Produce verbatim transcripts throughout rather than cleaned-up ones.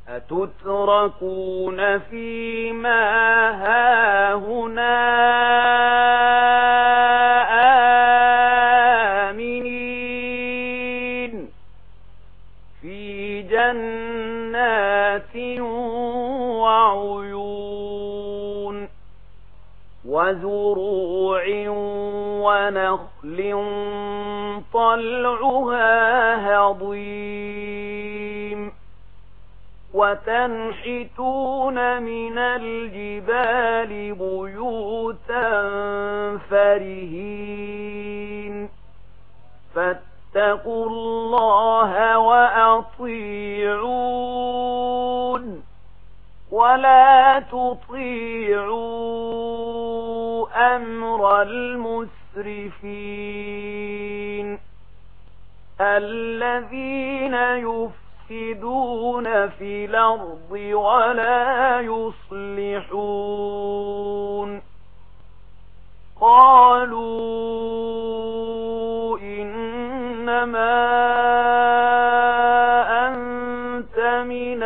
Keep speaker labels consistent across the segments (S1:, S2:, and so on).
S1: أتتركون فيما هاهنا آمنين في جنات وعيون وزروع ونخل طلعها هضيم وتنحتون من الجبال بيوتا فرهين فاتقوا الله وأطيعون ولا تطيعوا أمر المسرفين الذين يفسدون في الأرض ولا يصلحون قالوا إنما أنت من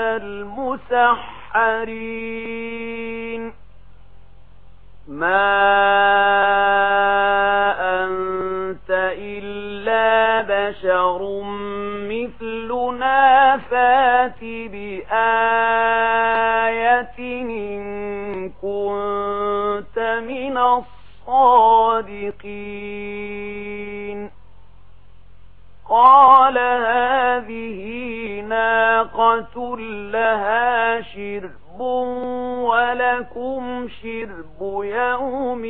S1: المسحرين ما أنت إلا بشر مثلنا فات بآية إن كنت من الصادقين قال هذه ناقة لها شرب ولكم شرب يوم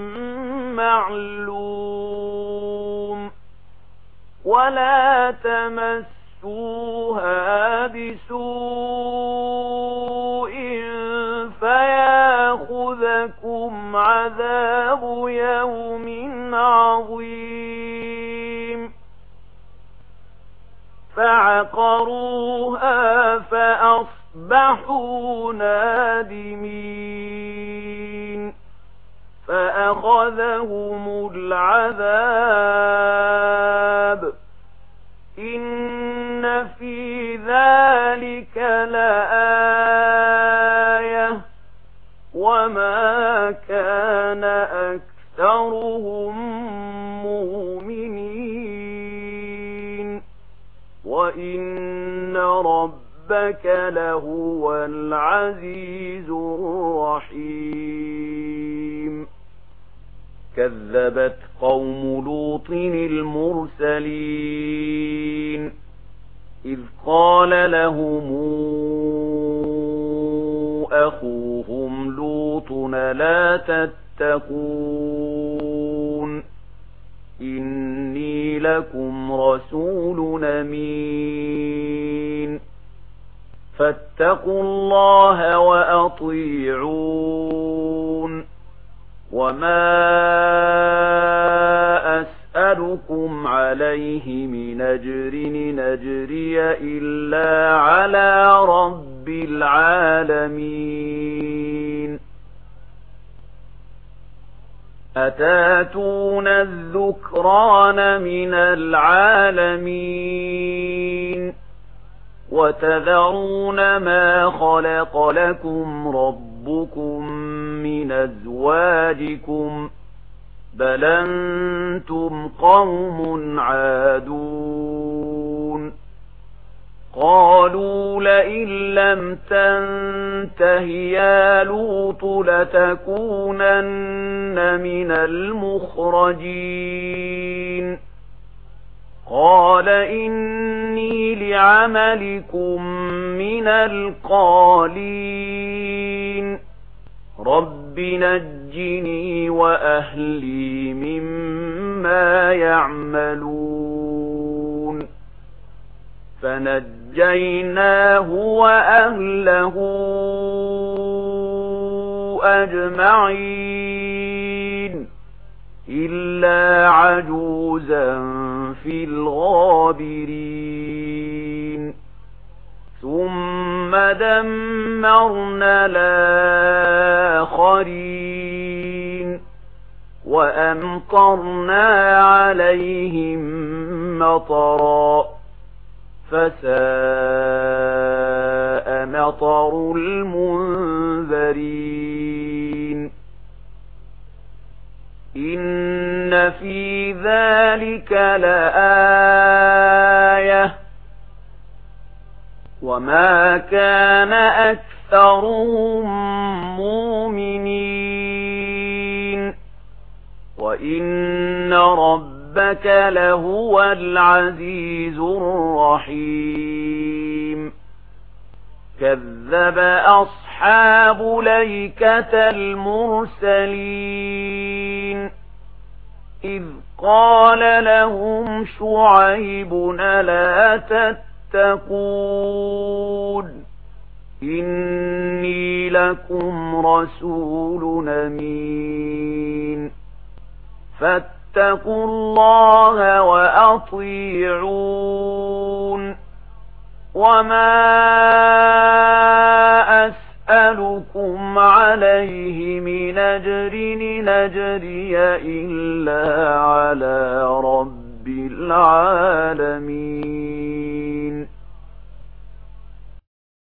S1: معلوم ولا تمسوها بسوء فياخذكم عذاب يوم عظيم فعقروها فأصبحوا نادمين فأخذهم العذاب إن في ذلك لآية وما كان أكثرهم مؤمنين وإن ربك لهو العزيز الرحيم كذبت قوم لوط المرسلين إذ قال لهم أخوهم لوط لا تتقون إني لكم رسول أمين فاتقوا الله وأطيعون وما أسألكم عليه من أجر إن أجري إلا على رب العالمين أتاتون الذكران من العالمين وتذرون ما خلق لكم ربكم من أزواجكم بل أنتم قوم عادون قالوا لئن لم تنته يا لوط لتكونن من المخرجين قال إني لعملكم من القالين رب نجني وأهلي مما يعملون فنجيناه وأهله أجمعين إلا عجوزا في الغابرين ثم دمرنا الآخرين وأمطرنا عليهم مطرا فساء شطر المنذرين إن في ذلك لآية وما كان أكثرهم مؤمنين وإن ربك لهو العزيز الرحيم كذب أصحاب ليكة المرسلين إذ قال لهم شعيب ألا تتقون إني لكم رسول أمين فاتقوا الله وأطيعون وما أسألكم عليه من أجر نجري إلا على رب العالمين